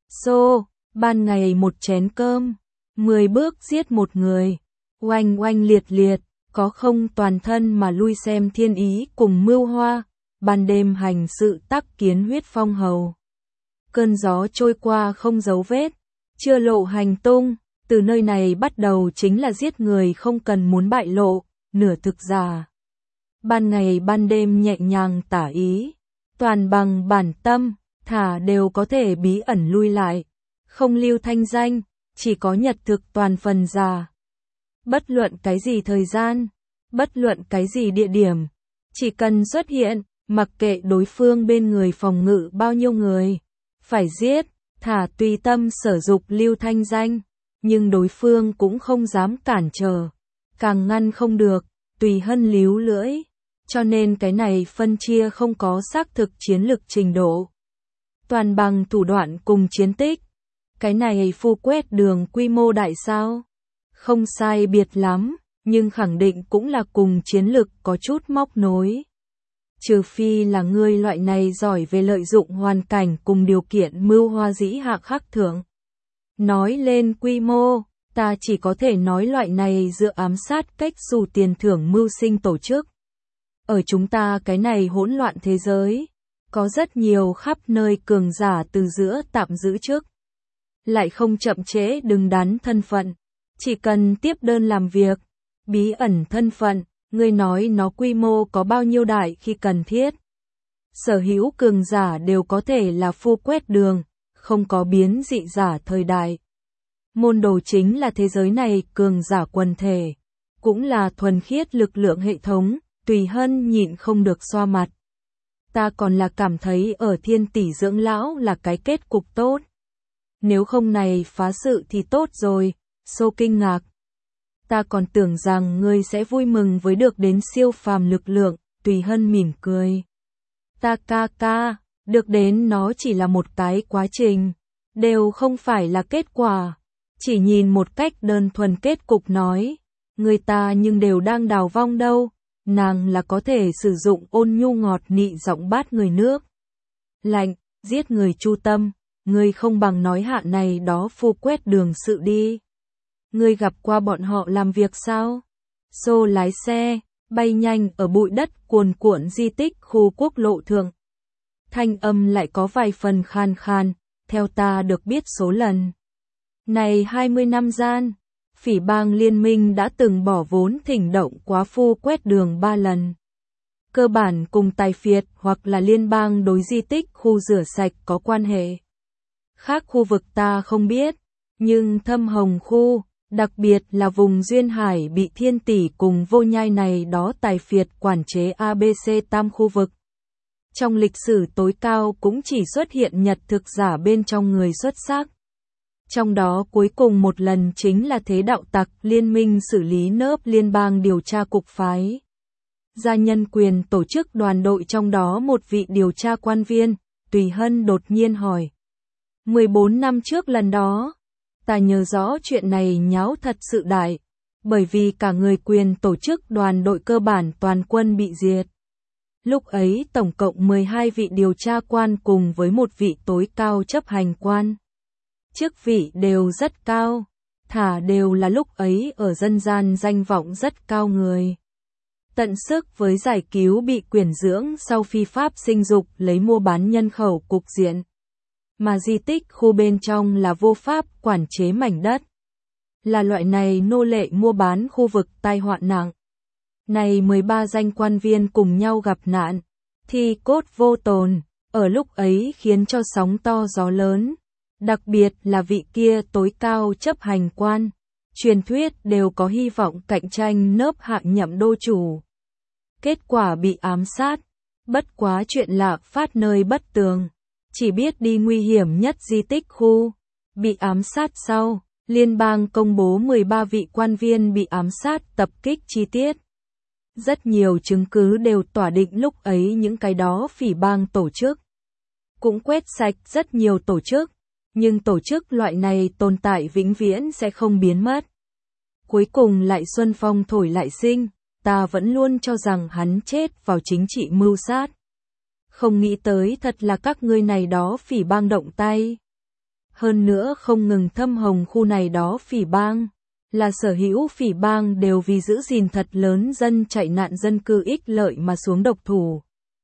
Xô, ban ngày một chén cơm, 10 bước giết một người, oanh oanh liệt liệt, có không toàn thân mà lui xem thiên ý cùng mưu hoa. Ban đêm hành sự tác kiến huyết phong hầu. Cơn gió trôi qua không dấu vết, chưa lộ hành tung, từ nơi này bắt đầu chính là giết người không cần muốn bại lộ, nửa thực giả. Ban ngày ban đêm nhẹ nhàng tả ý, toàn bằng bản tâm, thả đều có thể bí ẩn lui lại, không lưu thanh danh, chỉ có nhật thực toàn phần giả. Bất luận cái gì thời gian, bất luận cái gì địa điểm, chỉ cần xuất hiện, mặc kệ đối phương bên người phòng ngự bao nhiêu người, phải giết, thả tùy tâm sở dục lưu thanh danh, nhưng đối phương cũng không dám cản trở, càng ngăn không được, Tùy Hân líu lưỡi, Cho nên cái này phân chia không có xác thực chiến lực trình độ. Toàn bằng thủ đoạn cùng chiến tích. Cái này phu quét đường quy mô đại sao? Không sai biệt lắm, nhưng khẳng định cũng là cùng chiến lực có chút móc nối. Trừ phi là ngươi loại này giỏi về lợi dụng hoàn cảnh cùng điều kiện mưu hoa dĩ hạ khắc thưởng. Nói lên quy mô, ta chỉ có thể nói loại này dựa ám sát cách dù tiền thưởng mưu sinh tổ chức. Ở chúng ta cái này hỗn loạn thế giới, có rất nhiều khắp nơi cường giả từ giữa tạm giữ trước. Lại không chậm trễ đừng đắn thân phận, chỉ cần tiếp đơn làm việc, bí ẩn thân phận, ngươi nói nó quy mô có bao nhiêu đại khi cần thiết. Sở hữu cường giả đều có thể là phu quét đường, không có biến dị giả thời đại. Môn đồ chính là thế giới này cường giả quần thể, cũng là thuần khiết lực lượng hệ thống, Tùy Hân nhịn không được xoa mặt. Ta còn là cảm thấy ở Thiên Tỷ dưỡng lão là cái kết cục tốt. Nếu không này phá sự thì tốt rồi, Xô kinh ngạc. Ta còn tưởng rằng ngươi sẽ vui mừng với được đến siêu phàm lực lượng, Tùy Hân mỉm cười. Ta ca, được đến nó chỉ là một cái quá trình, đều không phải là kết quả. Chỉ nhìn một cách đơn thuần kết cục nói, người ta nhưng đều đang đào vong đâu, nàng là có thể sử dụng ôn nhu ngọt nị giọng bát người nước. Lạnh, giết người chu tâm, ngươi không bằng nói hạ này đó phu quét đường sự đi. Ngươi gặp qua bọn họ làm việc sao? Xô lái xe, bay nhanh ở bụi đất cuồn cuộn di tích khu quốc lộ thượng. Thanh âm lại có vài phần khan khan, theo ta được biết số lần. Này 20 năm gian, phỉ bang liên minh đã từng bỏ vốn thỉnh động quá phu quét đường 3 lần. Cơ bản cùng tài phiệt hoặc là liên bang đối di tích khu rửa sạch có quan hệ. Khác khu vực ta không biết, nhưng Thâm Hồng khu, đặc biệt là vùng Duyên Hải bị Thiên Tỷ cùng Vô Nhai này đó tài phiệt quản chế ABC tam khu vực. Trong lịch sử tối cao cũng chỉ xuất hiện nhật thực giả bên trong người xuất sắc. Trong đó cuối cùng một lần chính là thế đạo tặc liên minh xử lý nớp liên bang điều tra cục phái. Gia nhân quyền tổ chức đoàn đội trong đó một vị điều tra quan viên, Tùy Hân đột nhiên hỏi. 14 năm trước lần đó, ta nhớ rõ chuyện này nháo thật sự đại, bởi vì cả người quyền tổ chức đoàn đội cơ bản toàn quân bị diệt. Lúc ấy tổng cộng 12 vị điều tra quan cùng với một vị tối cao chấp hành quan. Chức vị đều rất cao, thả đều là lúc ấy ở dân gian danh vọng rất cao người. Tận sức với giải cứu bị quyển dưỡng sau phi pháp sinh dục lấy mua bán nhân khẩu cục diện. Mà di tích khu bên trong là vô pháp quản chế mảnh đất. Là loại này nô lệ mua bán khu vực tai họa nặng. Này 13 danh quan viên cùng nhau gặp nạn, thi cốt vô tồn, ở lúc ấy khiến cho sóng to gió lớn. Đặc biệt là vị kia tối cao chấp hành quan, truyền thuyết đều có hy vọng cạnh tranh nớp hạ nhậm đô chủ. Kết quả bị ám sát, bất quá chuyện lạ phát nơi bất tường, chỉ biết đi nguy hiểm nhất di tích khu, bị ám sát sau, liên bang công bố 13 vị quan viên bị ám sát tập kích chi tiết. Rất nhiều chứng cứ đều tỏa định lúc ấy những cái đó phỉ bang tổ chức. Cũng quét sạch rất nhiều tổ chức. Nhưng tổ chức loại này tồn tại vĩnh viễn sẽ không biến mất. Cuối cùng lại xuân phong thổi lại sinh, ta vẫn luôn cho rằng hắn chết vào chính trị mưu sát. Không nghĩ tới thật là các ngươi này đó phỉ bang động tay. Hơn nữa không ngừng Thâm Hồng khu này đó phỉ bang, là sở hữu phỉ bang đều vì giữ gìn thật lớn dân chạy nạn dân cư ích lợi mà xuống độc thủ.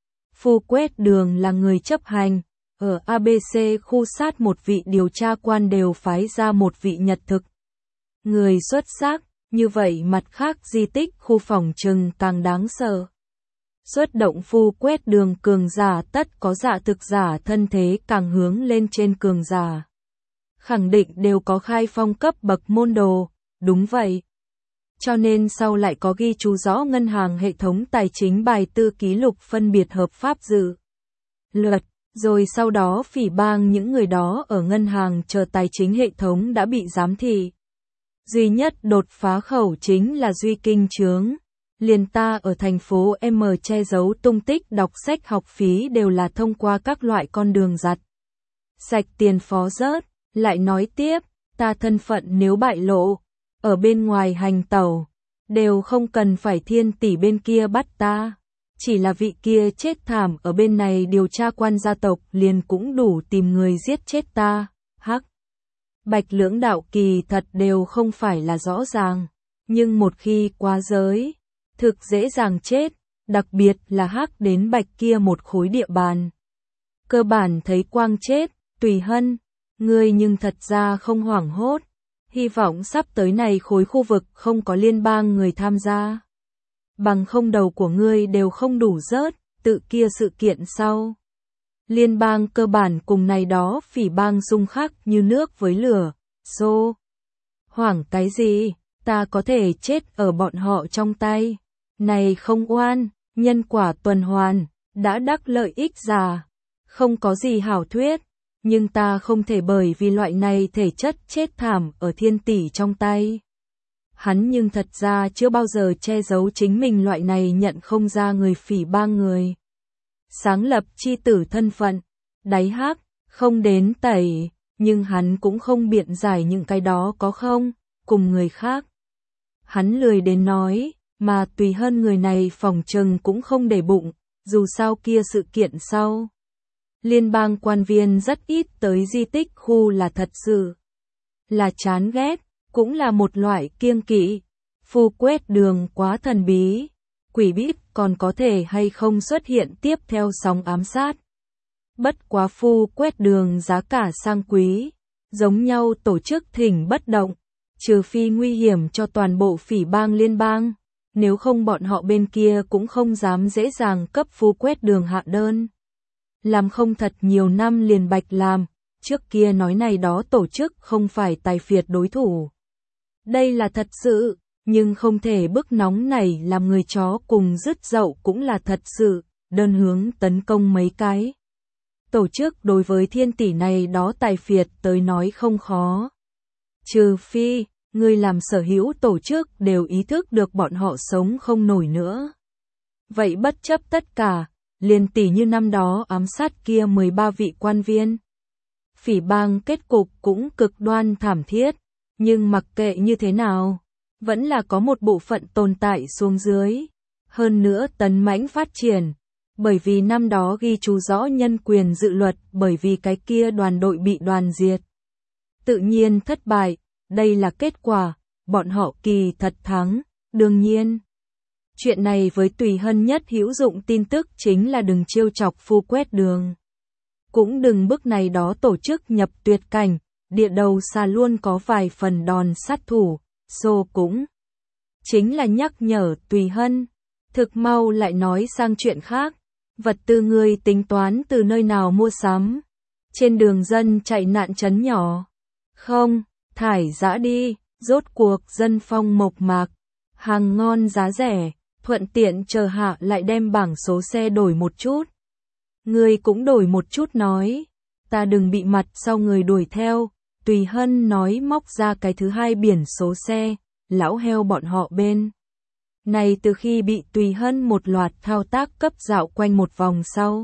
Phu quét đường là người chấp hành. Ở ABC khu sát một vị điều tra quan đều phái ra một vị nhật thực. Người xuất sắc, như vậy mặt khác di tích khu phòng trừng càng đáng sợ. Xuất động phu quét đường cường giả tất có giả thực giả thân thế càng hướng lên trên cường giả. Khẳng định đều có khai phong cấp bậc môn đồ, đúng vậy. Cho nên sau lại có ghi chú rõ ngân hàng hệ thống tài chính bài tư ký lục phân biệt hợp pháp dự luật. Rồi sau đó phỉ bang những người đó ở ngân hàng chờ tài chính hệ thống đã bị giám thị. Duy nhất đột phá khẩu chính là Duy Kinh Chướng. Liền ta ở thành phố M che giấu tung tích đọc sách học phí đều là thông qua các loại con đường giặt sạch tiền phó rớt, lại nói tiếp, ta thân phận nếu bại lộ, ở bên ngoài hành tẩu, đều không cần phải thiên tỷ bên kia bắt ta, chỉ là vị kia chết thảm ở bên này điều tra quan gia tộc liền cũng đủ tìm người giết chết ta, hắc. Bạch lưỡng đạo kỳ thật đều không phải là rõ ràng, nhưng một khi quá giới, thực dễ dàng chết, đặc biệt là hắc đến bạch kia một khối địa bàn. Cơ bản thấy quang chết, Tùy Hân, ngươi nhưng thật ra không hoảng hốt, hy vọng sắp tới này khối khu vực không có liên bang người tham gia. Bằng không đầu của ngươi đều không đủ rớt, tự kia sự kiện sau. Liên bang cơ bản cùng này đó phỉ bang xung khắc như nước với lửa, xô. Hoảng cái gì, ta có thể chết ở bọn họ trong tay. Này không oan, nhân quả tuần hoàn, đã đắc lợi ích già. Không có gì hảo thuyết, nhưng ta không thể bởi vì loại này thể chất chết thảm ở thiên tỷ trong tay. Hắn nhưng thật ra chưa bao giờ che giấu chính mình loại này nhận không ra người phỉ bang người. Sáng lập chi tử thân phận, đáy hắc, không đến tẩy, nhưng hắn cũng không biện giải những cái đó có không, cùng người khác. Hắn lười đến nói, mà Tùy Hân người này phòng trừng cũng không để bụng, dù sao kia sự kiện sau. Liên bang quan viên rất ít tới di tích khu là thật sự là chán ghét, cũng là một loại kiêng kỵ. Phu quét đường quá thần bí, quỷ biết còn có thể hay không xuất hiện tiếp theo sóng ám sát. Bất quá phu quét đường giá cả sang quý, giống nhau tổ chức thỉnh bất động, trừ phi nguy hiểm cho toàn bộ phỉ bang liên bang, nếu không bọn họ bên kia cũng không dám dễ dàng cấp phu quét đường hạ đơn. Làm không thật nhiều năm liền bạch làm, trước kia nói này đó tổ chức không phải tài phiệt đối thủ. Đây là thật sự, nhưng không thể bức nóng này làm người chó cùng dứt dậu cũng là thật sự, đơn hướng tấn công mấy cái. Tổ chức đối với thiên tỷ này đó tài phiệt tới nói không khó. Trừ phi, người làm sở hữu tổ chức đều ý thức được bọn họ sống không nổi nữa. Vậy bất chấp tất cả, liền tỷ như năm đó ám sát kia 13 vị quan viên. Phỉ bang kết cục cũng cực đoan thảm thiết, nhưng mặc kệ như thế nào, vẫn là có một bộ phận tồn tại xuống dưới. Hơn nữa tấn mãnh phát triển, bởi vì năm đó ghi chú rõ nhân quyền dự luật bởi vì cái kia đoàn đội bị đoàn diệt. Tự nhiên thất bại, đây là kết quả, bọn họ kỳ thật thắng, đương nhiên. Chuyện này với Tùy Hân nhất hữu dụng tin tức chính là đừng trêu chọc phu quét đường. Cũng đừng bức này đó tổ chức nhập tuyệt cảnh, địa đầu xa luôn có vài phần đòn sát thủ, xô cũng. Chính là nhắc nhở Tùy Hân, thực mau lại nói sang chuyện khác, vật tư người tính toán từ nơi nào mua sắm. Trên đường dân chạy nạn trấn nhỏ. Không, thải dã đi, rốt cuộc dân phong mộc mạc, hàng ngon giá rẻ. Thuận tiện chờ hạ lại đem bảng số xe đổi một chút. Người cũng đổi một chút nói. Ta đừng bị mặt sau người đuổi theo. Tùy Hân nói móc ra cái thứ hai biển số xe. Lão heo bọn họ bên này từ khi bị Tùy Hân một loạt thao tác cấp dạo quanh một vòng sau.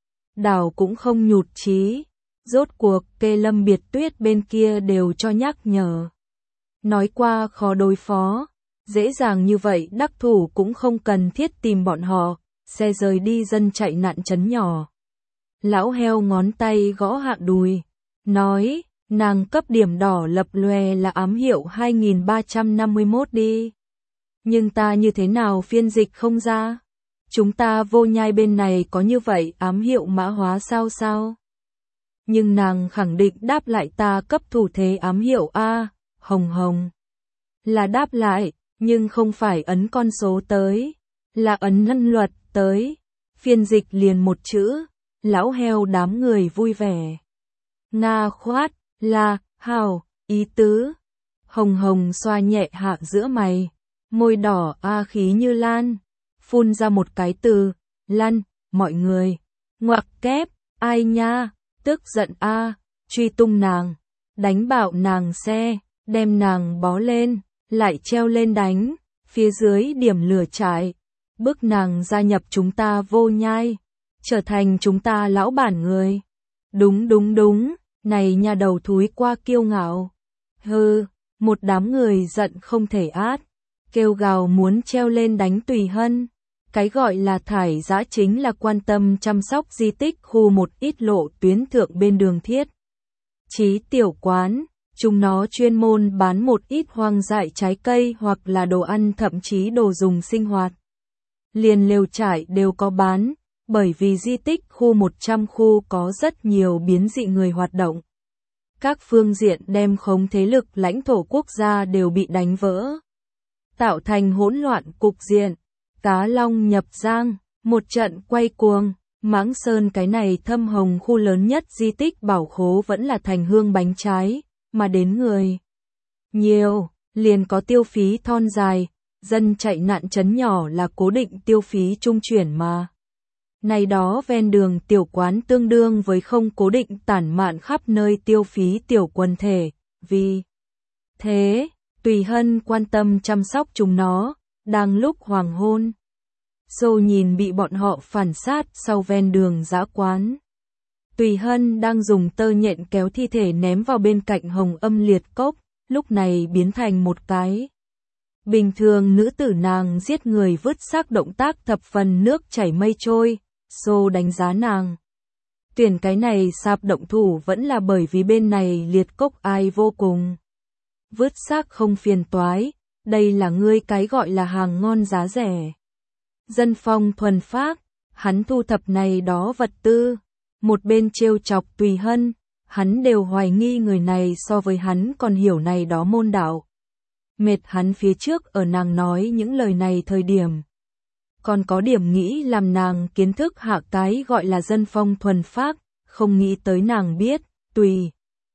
Đảo cũng không nhụt chí. Rốt cuộc kê Lâm Biệt Tuyết bên kia đều cho nhắc nhở. Nói qua khó đối phó. Dễ dàng như vậy đắc thủ cũng không cần thiết tìm bọn họ, xe rời đi dân chạy nạn trấn nhỏ. Lão heo ngón tay gõ hạ đùi, nói, nàng cấp điểm đỏ lập lòe là ám hiệu 2351 đi. Nhưng ta như thế nào phiên dịch không ra? Chúng ta vô nhai bên này có như vậy ám hiệu mã hóa sao? Nhưng nàng khẳng định đáp lại ta cấp thủ thế ám hiệu A, hồng hồng. Là đáp lại. Nhưng không phải ấn con số tới, là ấn nhân luật tới. Phiên dịch liền một chữ, lão heo đám người vui vẻ. Nga khoát, là, hào, ý tứ. Hồng hồng xoa nhẹ hạ giữa mày, môi đỏ a khí như lan, phun ra một cái từ, lăn, mọi người. Ngoặc kép, ai nha, tức giận a, truy tung nàng, đánh bạo nàng xe, đem nàng bó lên. Lại treo lên đánh, phía dưới điểm lửa trại, bức nàng gia nhập chúng ta Vô Nhai, trở thành chúng ta lão bản người. Đúng đúng đúng, này nhà đầu thúi qua kiêu ngạo. Hừ, một đám người giận không thể át, kêu gào muốn treo lên đánh Tùy Hân. Cái gọi là thải dã chính là quan tâm chăm sóc di tích khu một ít lộ tuyến thượng bên đường Thiết Chí tiểu quán, chúng nó chuyên môn bán một ít hoang dại trái cây hoặc là đồ ăn thậm chí đồ dùng sinh hoạt. Liền lều trại đều có bán, bởi vì di tích khu 100 khu có rất nhiều biến dị người hoạt động. Các phương diện đem khống thế lực lãnh thổ quốc gia đều bị đánh vỡ, tạo thành hỗn loạn cục diện. Cá long nhập giang, một trận quay cuồng, Mãng Sơn cái này thâm hồng khu lớn nhất di tích bảo khố vẫn là thành hương bánh trái, mà đến người nhiều, liền có tiêu phí thon dài, dân chạy nạn trấn nhỏ là cố định tiêu phí trung chuyển mà. Này đó ven đường tiểu quán tương đương với không cố định tản mạn khắp nơi tiêu phí tiểu quần thể, vì thế, Tùy Hân quan tâm chăm sóc chúng nó. Đang lúc hoàng hôn, Xô nhìn bị bọn họ phản sát sau ven đường dã quán. Tùy Hân đang dùng tơ nhện kéo thi thể ném vào bên cạnh Hồng Âm liệt cốc, lúc này biến thành một cái. Bình thường nữ tử nàng giết người vứt xác động tác thập phần nước chảy mây trôi, Xô đánh giá nàng. Tuyển cái này sạp động thủ vẫn là bởi vì bên này liệt cốc ai vô cùng. Vứt xác không phiền toái. Đây là ngươi cái gọi là hàng ngon giá rẻ. Dân phong thuần phác, hắn thu thập này đó vật tư, một bên trêu chọc Tùy Hân, hắn đều hoài nghi người này so với hắn còn hiểu này đó môn đạo. Mệt hắn phía trước ở nàng nói những lời này thời điểm. Còn có điểm nghĩ làm nàng kiến thức hạ cái gọi là dân phong thuần phác, không nghĩ tới nàng biết, Tùy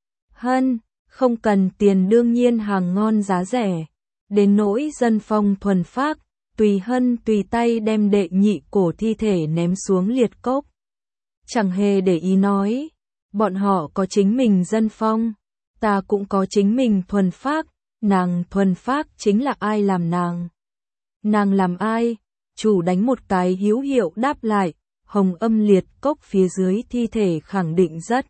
Hân, không cần tiền đương nhiên hàng ngon giá rẻ. Đến nỗi dân phong thuần phác, Tùy Hân tùy tay đem đệ nhị cổ thi thể ném xuống liệt cốc. Chẳng hề để ý nói, bọn họ có chính mình dân phong, ta cũng có chính mình thuần phác, nàng thuần phác chính là ai làm nàng. Nàng làm ai? Chủ đánh một cái hữu hiệu đáp lại, Hồng Âm liệt cốc phía dưới thi thể khẳng định rất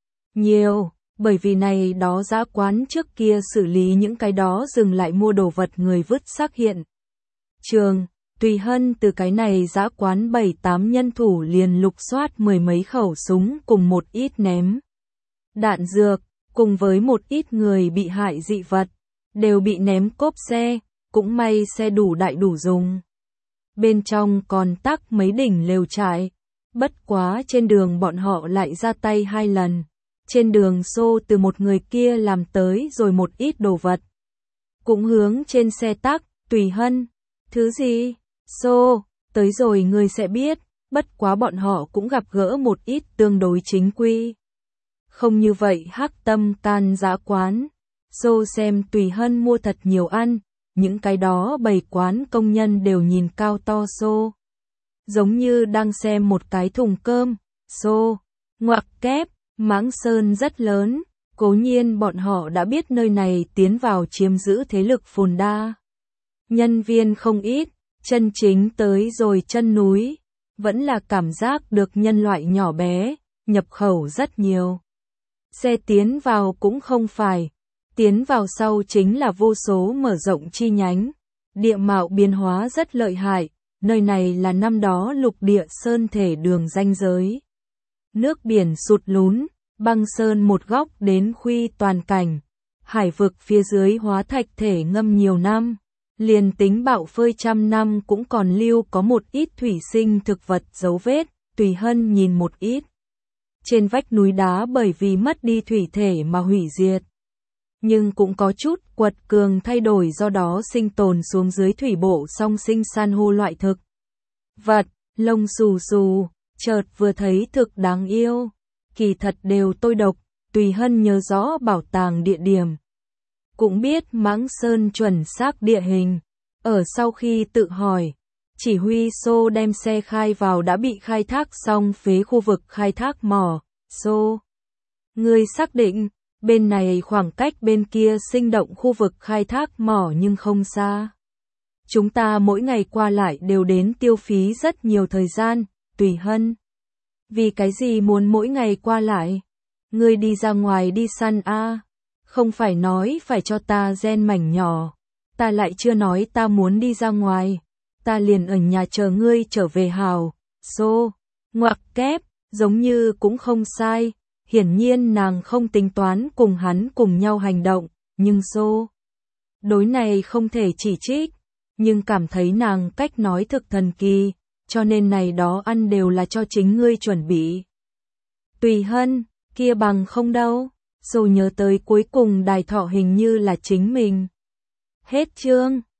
nhiều. Bởi vì này đó dã quán trước kia xử lý những cái đó dừng lại mua đồ vật người vứt xác hiện trường, Tùy Hân từ cái này dã quán 7-8 nhân thủ liền lục soát mười mấy khẩu súng cùng một ít ném đạn dược, cùng với một ít người bị hại dị vật, đều bị ném cốp xe, cũng may xe đủ đại đủ dùng. Bên trong còn tắc mấy đỉnh lều trại, bất quá trên đường bọn họ lại ra tay 2 lần. Trên đường Xô từ một người kia làm tới rồi một ít đồ vật. Cũng hướng trên xe tắc, Tùy Hân. Thứ gì? Xô, tới rồi ngươi sẽ biết, bất quá bọn họ cũng gặp gỡ một ít tương đối chính quy. Không như vậy hắc tâm can dã quán. Xô xem Tùy Hân mua thật nhiều ăn, những cái đó bày quán công nhân đều nhìn cao to Xô. Giống như đang xem một cái thùng cơm. Xô, ngoặc kép. Mãng Sơn rất lớn, cố nhiên bọn họ đã biết nơi này tiến vào chiếm giữ thế lực phồn đa. Nhân viên không ít, chân chính tới rồi chân núi, vẫn là cảm giác được nhân loại nhỏ bé, nhập khẩu rất nhiều. Xe tiến vào cũng không phải, tiến vào sau chính là vô số mở rộng chi nhánh, địa mạo biến hóa rất lợi hại, nơi này là năm đó lục địa sơn thể đường ranh giới. Nước biển sụt lún, băng sơn một góc đến khuy toàn cảnh, hải vực phía dưới hóa thạch thể ngâm nhiều năm, liền tính bạo phơi trăm năm cũng còn lưu có một ít thủy sinh thực vật dấu vết, Tùy Hân nhìn một ít. Trên vách núi đá bởi vì mất đi thủy thể mà hủy diệt. Nhưng cũng có chút quật cường thay đổi do đó sinh tồn xuống dưới thủy bộ song sinh san hô loại thực vật, lông xù xù. Chợt vừa thấy thực đáng yêu, kỳ thật đều tôi độc, Tùy Hân nhớ rõ bảo tàng địa điểm. Cũng biết Mãng Sơn chuẩn xác địa hình, ở sau khi tự hỏi, chỉ huy Xô đem xe khai vào đã bị khai thác xong phế khu vực khai thác mỏ. Xô, ngươi xác định, bên này khoảng cách bên kia sinh động khu vực khai thác mỏ nhưng không xa. Chúng ta mỗi ngày qua lại đều đến tiêu phí rất nhiều thời gian, Tùy Hân. Vì cái gì muốn mỗi ngày qua lại? Ngươi đi ra ngoài đi săn a, không phải nói phải cho ta gen mảnh nhỏ. Ta lại chưa nói ta muốn đi ra ngoài. Ta liền ở nhà chờ ngươi trở về hào. Xô, ngoặc kép, giống như cũng không sai. Hiển nhiên nàng không tính toán cùng hắn cùng nhau hành động, nhưng xô. Đối này không thể chỉ trích, nhưng cảm thấy nàng cách nói thực thần kỳ, cho nên này đó ăn đều là cho chính ngươi chuẩn bị. Tùy Hân, kia bằng không đâu, rồi nhớ tới cuối cùng Đài Thọ hình như là chính mình. Hết chương.